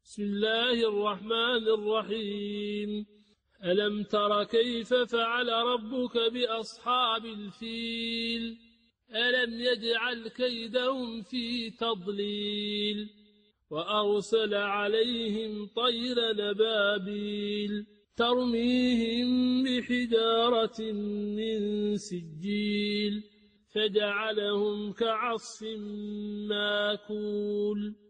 بسم الله الرحمن الرحيم. ألم تر كيف فعل ربك بأصحاب الفيل؟ ألم يجعل كيدهم في تضليل وأرسل عليهم طير نبابيل ترميهم بحجارة من سجيل فجعلهم كعصف ماكول.